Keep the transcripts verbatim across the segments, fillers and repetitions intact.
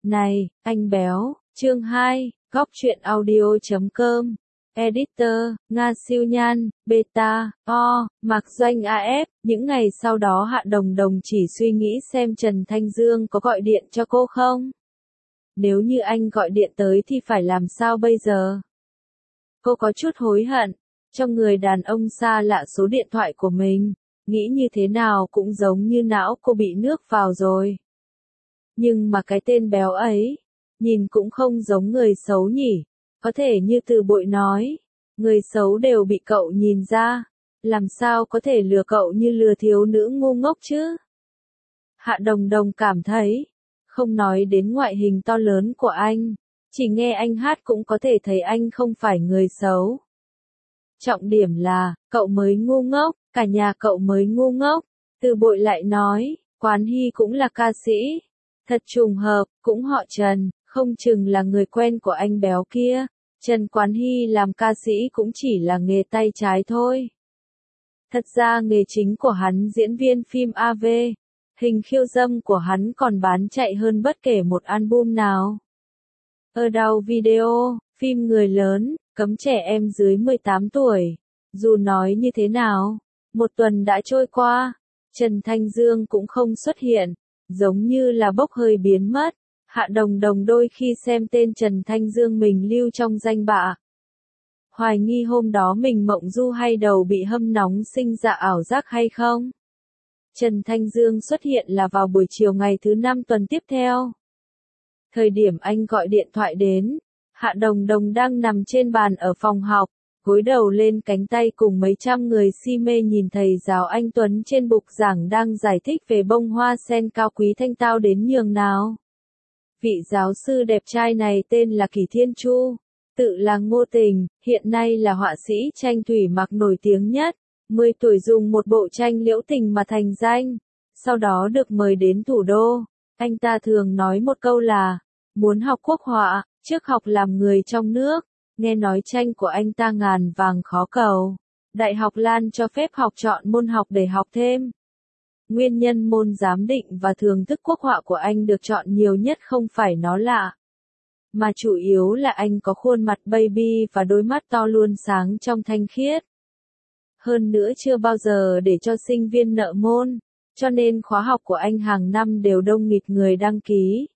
Này, anh béo, chương hai, góc truyện audio chấm com. Editor, Nga Siêu Nhan, Beta, O, Mạc Doanh a ép. Những ngày sau đó Hạ Đồng Đồng chỉ suy nghĩ xem Trần Thanh Dương có gọi điện cho cô không? Nếu như anh gọi điện tới thì phải làm sao bây giờ? Cô có chút hối hận, trong người đàn ông xa lạ số điện thoại của mình, nghĩ như thế nào cũng giống như não cô bị nước vào rồi. Nhưng mà cái tên béo ấy, nhìn cũng không giống người xấu nhỉ, có thể như Từ Bội nói, người xấu đều bị cậu nhìn ra, làm sao có thể lừa cậu như lừa thiếu nữ ngu ngốc chứ? Hạ Đồng Đồng cảm thấy, không nói đến ngoại hình to lớn của anh, chỉ nghe anh hát cũng có thể thấy anh không phải người xấu. Trọng điểm là, cậu mới ngu ngốc, cả nhà cậu mới ngu ngốc. Từ Bội lại nói, Quán Hy cũng là ca sĩ. Thật trùng hợp, cũng họ Trần, không chừng là người quen của anh béo kia. Trần Quán Hy làm ca sĩ cũng chỉ là nghề tay trái thôi. Thật ra nghề chính của hắn diễn viên phim a vê, hình khiêu dâm của hắn còn bán chạy hơn bất kể một album nào. Ở đầu video, phim người lớn, cấm trẻ em dưới mười tám tuổi. Dù nói như thế nào, một tuần đã trôi qua, Trần Thanh Dương cũng không xuất hiện, giống như là bốc hơi biến mất. Hạ Đồng Đồng đôi khi xem tên Trần Thanh Dương mình lưu trong danh bạ, hoài nghi hôm đó mình mộng du hay đầu bị hâm nóng sinh ra ảo giác hay không. Trần Thanh Dương xuất hiện là vào buổi chiều ngày thứ năm tuần tiếp theo. Thời điểm anh gọi điện thoại đến, Hạ Đồng Đồng đang nằm trên bàn ở phòng học, gối đầu lên cánh tay cùng mấy trăm người si mê nhìn thầy giáo anh Tuấn trên bục giảng đang giải thích về bông hoa sen cao quý thanh tao đến nhường nào. Vị giáo sư đẹp trai này tên là Kỷ Thiên Chu, tự là Ngô Tình, hiện nay là họa sĩ tranh thủy mặc nổi tiếng nhất, mười tuổi dùng một bộ tranh liễu tình mà thành danh, sau đó được mời đến thủ đô. Anh ta thường nói một câu là, muốn học quốc họa, trước học làm người trong nước. Nghe nói tranh của anh ta ngàn vàng khó cầu. Đại học Lan cho phép học chọn môn học để học thêm. Nguyên nhân môn giám định và thưởng thức quốc họa của anh được chọn nhiều nhất không phải nó lạ, mà chủ yếu là anh có khuôn mặt baby và đôi mắt to luôn sáng trong thanh khiết. Hơn nữa chưa bao giờ để cho sinh viên nợ môn, cho nên khóa học của anh hàng năm đều đông nghịt người đăng ký.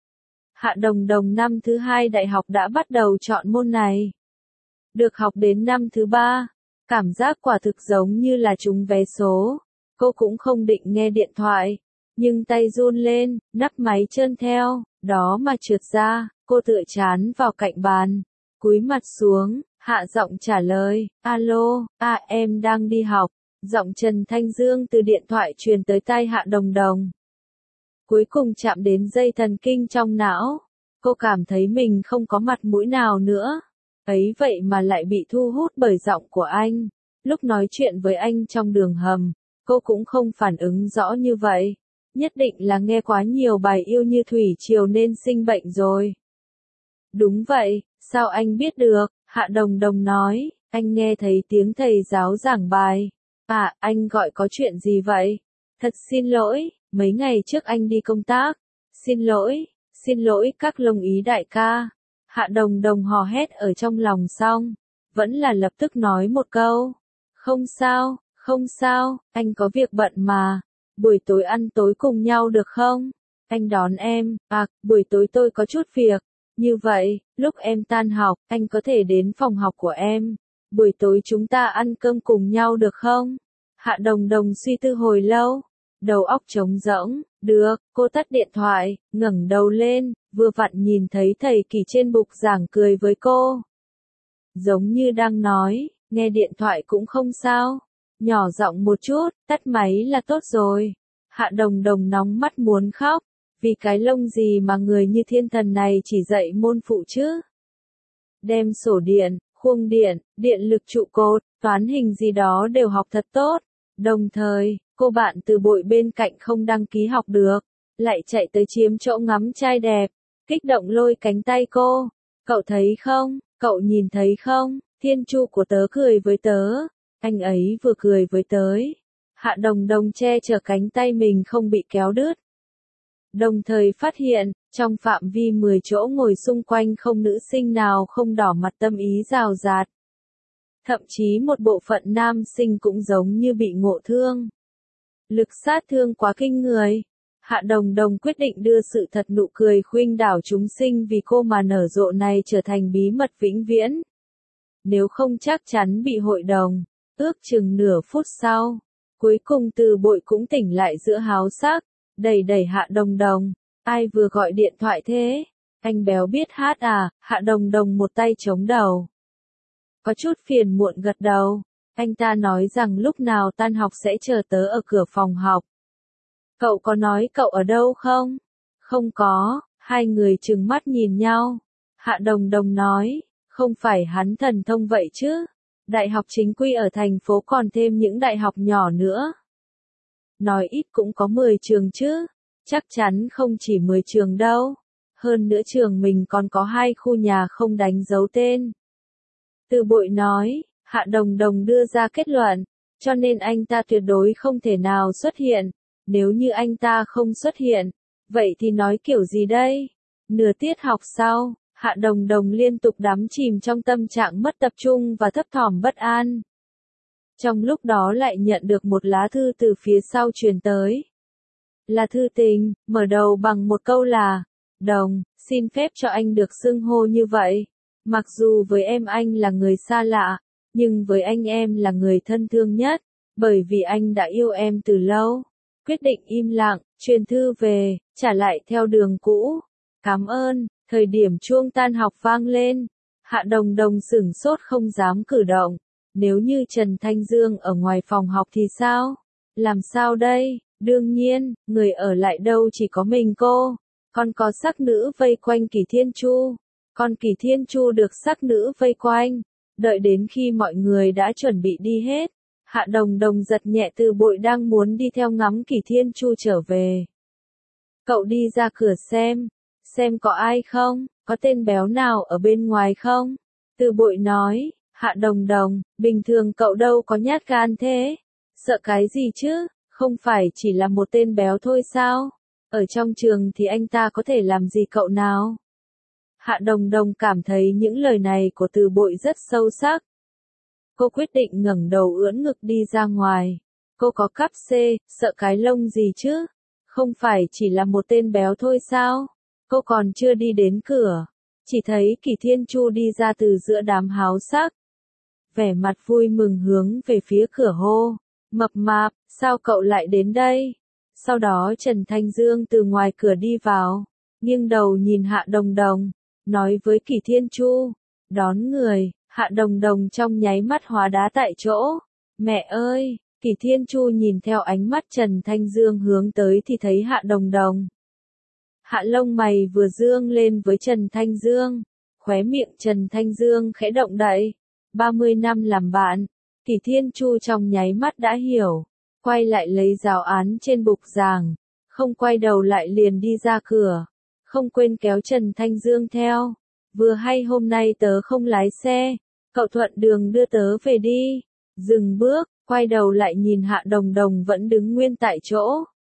Hạ Đồng Đồng năm thứ hai đại học đã bắt đầu chọn môn này. Được học đến năm thứ ba, cảm giác quả thực giống như là trúng vé số. Cô cũng không định nghe điện thoại, nhưng tay run lên, nắp máy trơn theo, đó mà trượt ra, cô tựa chán vào cạnh bàn, cúi mặt xuống, hạ giọng trả lời, alo, à em đang đi học. Giọng Trần Thanh Dương từ điện thoại truyền tới tai Hạ Đồng Đồng. Cuối cùng chạm đến dây thần kinh trong não, cô cảm thấy mình không có mặt mũi nào nữa. Ấy vậy mà lại bị thu hút bởi giọng của anh. Lúc nói chuyện với anh trong đường hầm, cô cũng không phản ứng rõ như vậy. Nhất định là nghe quá nhiều bài Yêu Như Thủy Triều nên sinh bệnh rồi. Đúng vậy, sao anh biết được? Hạ Đồng Đồng nói, anh nghe thấy tiếng thầy giáo giảng bài. À, anh gọi có chuyện gì vậy? Thật xin lỗi, mấy ngày trước anh đi công tác. Xin lỗi, xin lỗi các lông ý đại ca. Hạ Đồng Đồng hò hét ở trong lòng xong, vẫn là lập tức nói một câu. Không sao, không sao, anh có việc bận mà. Buổi tối ăn tối cùng nhau được không? Anh đón em. À, buổi tối tôi có chút việc. Như vậy, lúc em tan học, anh có thể đến phòng học của em. Buổi tối chúng ta ăn cơm cùng nhau được không? Hạ Đồng Đồng suy tư hồi lâu, đầu óc trống rỗng. Được, cô tắt điện thoại, ngẩng đầu lên, vừa vặn nhìn thấy thầy Kỳ trên bục giảng cười với cô. Giống như đang nói, nghe điện thoại cũng không sao. Nhỏ giọng một chút, tắt máy là tốt rồi. Hạ Đồng Đồng nóng mắt muốn khóc, vì cái lông gì mà người như thiên thần này chỉ dạy môn phụ chứ. Đem sổ điện, khuôn điện, điện lực trụ cột, toán hình gì đó đều học thật tốt. Đồng thời, cô bạn Từ Bội bên cạnh không đăng ký học được, lại chạy tới chiếm chỗ ngắm trai đẹp, kích động lôi cánh tay cô. Cậu thấy không, cậu nhìn thấy không, Thiên Chu của tớ cười với tớ. Anh ấy vừa cười với tới. Hạ Đồng Đồng che chở cánh tay mình không bị kéo đứt. Đồng thời phát hiện, trong phạm vi mười chỗ ngồi xung quanh không nữ sinh nào không đỏ mặt tâm ý rào rạt. Thậm chí một bộ phận nam sinh cũng giống như bị ngộ thương. Lực sát thương quá kinh người. Hạ Đồng Đồng quyết định đưa sự thật nụ cười khuynh đảo chúng sinh vì cô mà nở rộ này trở thành bí mật vĩnh viễn. Nếu không chắc chắn bị hội đồng. Ước chừng nửa phút sau, cuối cùng Từ Bội cũng tỉnh lại giữa háo sắc, đẩy đẩy Hạ Đồng Đồng. Ai vừa gọi điện thoại thế? Anh béo biết hát à? Hạ Đồng Đồng một tay chống đầu. Có chút phiền muộn gật đầu. Anh ta nói rằng lúc nào tan học sẽ chờ tớ ở cửa phòng học. Cậu có nói cậu ở đâu không? Không có, hai người trừng mắt nhìn nhau. Hạ Đồng Đồng nói, không phải hắn thần thông vậy chứ. Đại học chính quy ở thành phố còn thêm những đại học nhỏ nữa. Nói ít cũng có mười trường chứ. Chắc chắn không chỉ mười trường đâu. Hơn nữa trường mình còn có hai khu nhà không đánh dấu tên. Từ Bội nói, Hạ Đồng Đồng đưa ra kết luận, cho nên anh ta tuyệt đối không thể nào xuất hiện. Nếu như anh ta không xuất hiện, vậy thì nói kiểu gì đây? Nửa tiết học sau, Hạ Đồng Đồng liên tục đắm chìm trong tâm trạng mất tập trung và thấp thỏm bất an. Trong lúc đó lại nhận được một lá thư từ phía sau truyền tới. Là thư tình, mở đầu bằng một câu là, Đồng, xin phép cho anh được xưng hô như vậy. Mặc dù với em anh là người xa lạ, nhưng với anh em là người thân thương nhất, bởi vì anh đã yêu em từ lâu. Quyết định im lặng, truyền thư về, trả lại theo đường cũ. Cảm ơn, thời điểm chuông tan học vang lên. Hạ Đồng Đồng sửng sốt không dám cử động. Nếu như Trần Thanh Dương ở ngoài phòng học thì sao? Làm sao đây? Đương nhiên, người ở lại đâu chỉ có mình cô. Còn có sắc nữ vây quanh Kỳ Thiên Chu. Còn Kỳ Thiên Chu được sắc nữ vây quanh. Đợi đến khi mọi người đã chuẩn bị đi hết. Hạ Đồng Đồng giật nhẹ Từ Bội đang muốn đi theo ngắm Kỳ Thiên Chu trở về. Cậu đi ra cửa xem. Xem có ai không? Có tên béo nào ở bên ngoài không? Từ Bội nói. Hạ Đồng Đồng, bình thường cậu đâu có nhát gan thế. Sợ cái gì chứ? Không phải chỉ là một tên béo thôi sao? Ở trong trường thì anh ta có thể làm gì cậu nào? Hạ Đồng Đồng cảm thấy những lời này của Từ Bội rất sâu sắc. Cô quyết định ngẩng đầu ưỡn ngực đi ra ngoài. Cô có cắp C, sợ cái lông gì chứ? Không phải chỉ là một tên béo thôi sao? Cô còn chưa đi đến cửa. Chỉ thấy Kỳ Thiên Chu đi ra từ giữa đám háo sắc. Vẻ mặt vui mừng hướng về phía cửa hô. Mập mạp, sao cậu lại đến đây? Sau đó Trần Thanh Dương từ ngoài cửa đi vào. Nghiêng đầu nhìn Hạ Đồng Đồng. Nói với Kỳ Thiên Chu. Đón người. Hạ Đồng Đồng trong nháy mắt hóa đá tại chỗ. Mẹ ơi, Kỳ Thiên Chu nhìn theo ánh mắt Trần Thanh Dương hướng tới thì thấy Hạ Đồng Đồng. Hạ lông mày vừa dương lên với Trần Thanh Dương. Khóe miệng Trần Thanh Dương khẽ động đậy. ba mươi năm làm bạn. Kỳ Thiên Chu trong nháy mắt đã hiểu. Quay lại lấy giáo án trên bục giảng. Không quay đầu lại liền đi ra cửa. Không quên kéo Trần Thanh Dương theo. Vừa hay hôm nay tớ không lái xe. Cậu thuận đường đưa tớ về đi. Dừng bước, quay đầu lại nhìn Hạ Đồng Đồng vẫn đứng nguyên tại chỗ.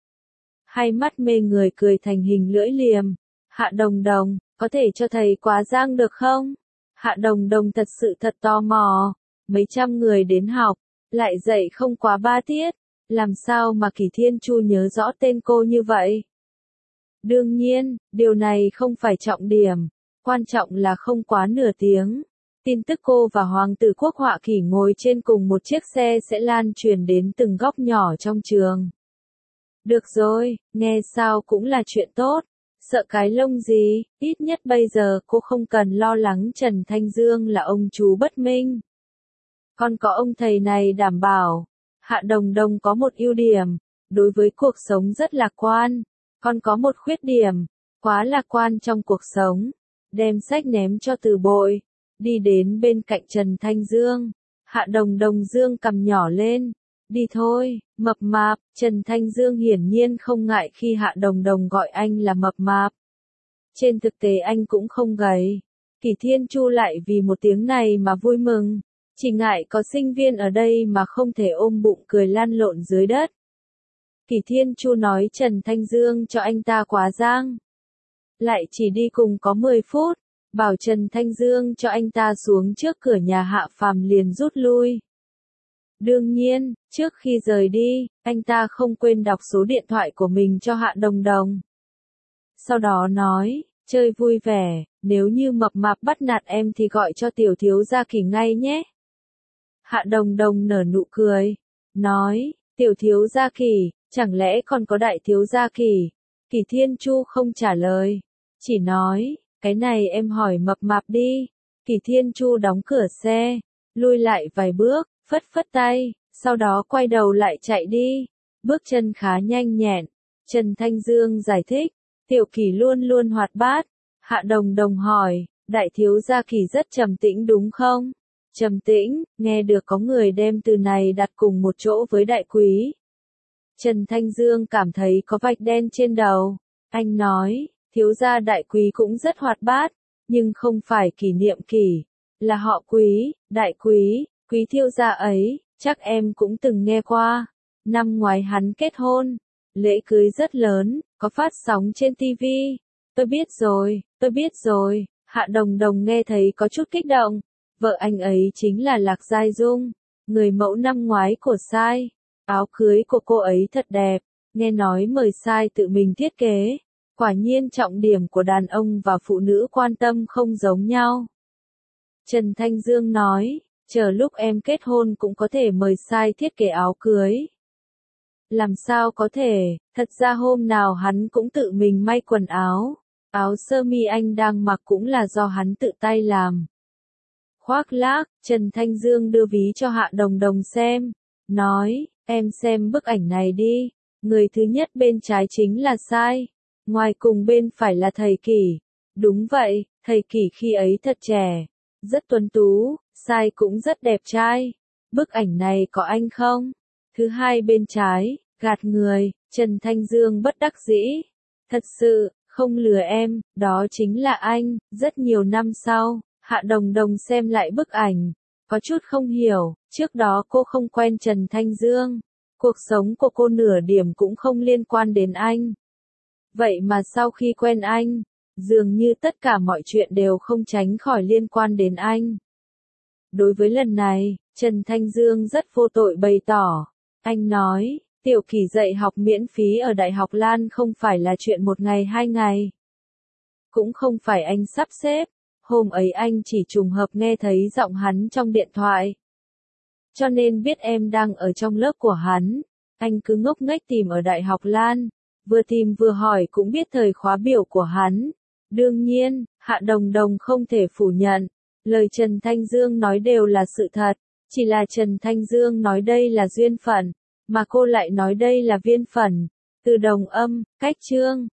Hai mắt mê người cười thành hình lưỡi liềm. Hạ Đồng Đồng, có thể cho thầy quá giang được không? Hạ Đồng Đồng thật sự thật tò mò. Mấy trăm người đến học, lại dạy không quá ba tiết. Làm sao mà Kỳ Thiên Chu nhớ rõ tên cô như vậy? Đương nhiên, điều này không phải trọng điểm. Quan trọng là không quá nửa tiếng. Tin tức cô và Hoàng tử Quốc Họa Kỷ ngồi trên cùng một chiếc xe sẽ lan truyền đến từng góc nhỏ trong trường. Được rồi, nghe sao cũng là chuyện tốt. Sợ cái lông gì, ít nhất bây giờ cô không cần lo lắng Trần Thanh Dương là ông chú bất minh. Còn có ông thầy này đảm bảo. Hạ Đồng Đồng có một ưu điểm, đối với cuộc sống rất lạc quan. Còn có một khuyết điểm, quá lạc quan trong cuộc sống. Đem sách ném cho Từ Bội. Đi đến bên cạnh Trần Thanh Dương. Hạ Đồng Đồng dương cầm nhỏ lên. Đi thôi, mập mạp. Trần Thanh Dương hiển nhiên không ngại khi Hạ Đồng Đồng gọi anh là mập mạp. Trên thực tế anh cũng không gầy. Kỳ Thiên Chu lại vì một tiếng này mà vui mừng. Chỉ ngại có sinh viên ở đây mà không thể ôm bụng cười lăn lộn dưới đất. Kỷ Thiên Chu nói Trần Thanh Dương cho anh ta quá giang. Lại chỉ đi cùng có mười phút, bảo Trần Thanh Dương cho anh ta xuống trước cửa nhà Hạ Phàm liền rút lui. Đương nhiên, trước khi rời đi, anh ta không quên đọc số điện thoại của mình cho Hạ Đồng Đồng. Sau đó nói, chơi vui vẻ, nếu như mập mạp bắt nạt em thì gọi cho tiểu thiếu gia Kỷ ngay nhé. Hạ Đồng Đồng nở nụ cười, nói, tiểu thiếu gia Kỷ, chẳng lẽ còn có đại thiếu gia Kỷ? Kỷ Thiên Chu không trả lời, chỉ nói, cái này em hỏi mập mạp đi. Kỷ Thiên Chu đóng cửa xe, lui lại vài bước, phất phất tay, sau đó quay đầu lại chạy đi, bước chân khá nhanh nhẹn. Trần Thanh Dương giải thích, tiểu Kỷ luôn luôn hoạt bát. Hạ Đồng Đồng hỏi, đại thiếu gia Kỷ rất trầm tĩnh đúng không? Trầm tĩnh, nghe được có người đem từ này đặt cùng một chỗ với đại quý. Trần Thanh Dương cảm thấy có vạch đen trên đầu. Anh nói, thiếu gia đại quý cũng rất hoạt bát, nhưng không phải Kỷ Niệm Kỷ, là họ Quý, đại quý, Quý thiếu gia ấy, chắc em cũng từng nghe qua. Năm ngoái hắn kết hôn, lễ cưới rất lớn, có phát sóng trên ti vi. Tôi biết rồi, tôi biết rồi. Hạ Đồng Đồng nghe thấy có chút kích động. Vợ anh ấy chính là Lạc Giai Dung, người mẫu năm ngoái của Sai. Áo cưới của cô ấy thật đẹp, nghe nói mời Sai tự mình thiết kế. Quả nhiên trọng điểm của đàn ông và phụ nữ quan tâm không giống nhau. Trần Thanh Dương nói, chờ lúc em kết hôn cũng có thể mời Sai thiết kế áo cưới. Làm sao có thể, thật ra hôm nào hắn cũng tự mình may quần áo. Áo sơ mi anh đang mặc cũng là do hắn tự tay làm. Khoác lác, Trần Thanh Dương đưa ví cho Hạ Đồng Đồng xem, nói, em xem bức ảnh này đi, người thứ nhất bên trái chính là Sai, ngoài cùng bên phải là thầy Kỷ. Đúng vậy, thầy Kỷ khi ấy thật trẻ, rất tuấn tú, Sai cũng rất đẹp trai. Bức ảnh này có anh không? Thứ hai bên trái, gạt người, Trần Thanh Dương bất đắc dĩ. Thật sự, không lừa em, đó chính là anh. Rất nhiều năm sau, Hạ Đồng Đồng xem lại bức ảnh, có chút không hiểu, trước đó cô không quen Trần Thanh Dương, cuộc sống của cô nửa điểm cũng không liên quan đến anh. Vậy mà sau khi quen anh, dường như tất cả mọi chuyện đều không tránh khỏi liên quan đến anh. Đối với lần này, Trần Thanh Dương rất vô tội bày tỏ. Anh nói, tiểu Kỷ dạy học miễn phí ở Đại học Lan không phải là chuyện một ngày hai ngày. Cũng không phải anh sắp xếp. Hôm ấy anh chỉ trùng hợp nghe thấy giọng hắn trong điện thoại. Cho nên biết em đang ở trong lớp của hắn. Anh cứ ngốc nghếch tìm ở Đại học Lan. Vừa tìm vừa hỏi cũng biết thời khóa biểu của hắn. Đương nhiên, Hạ Đồng Đồng không thể phủ nhận. Lời Trần Thanh Dương nói đều là sự thật. Chỉ là Trần Thanh Dương nói đây là duyên phận. Mà cô lại nói đây là viên phận. Từ đồng âm, cách chương.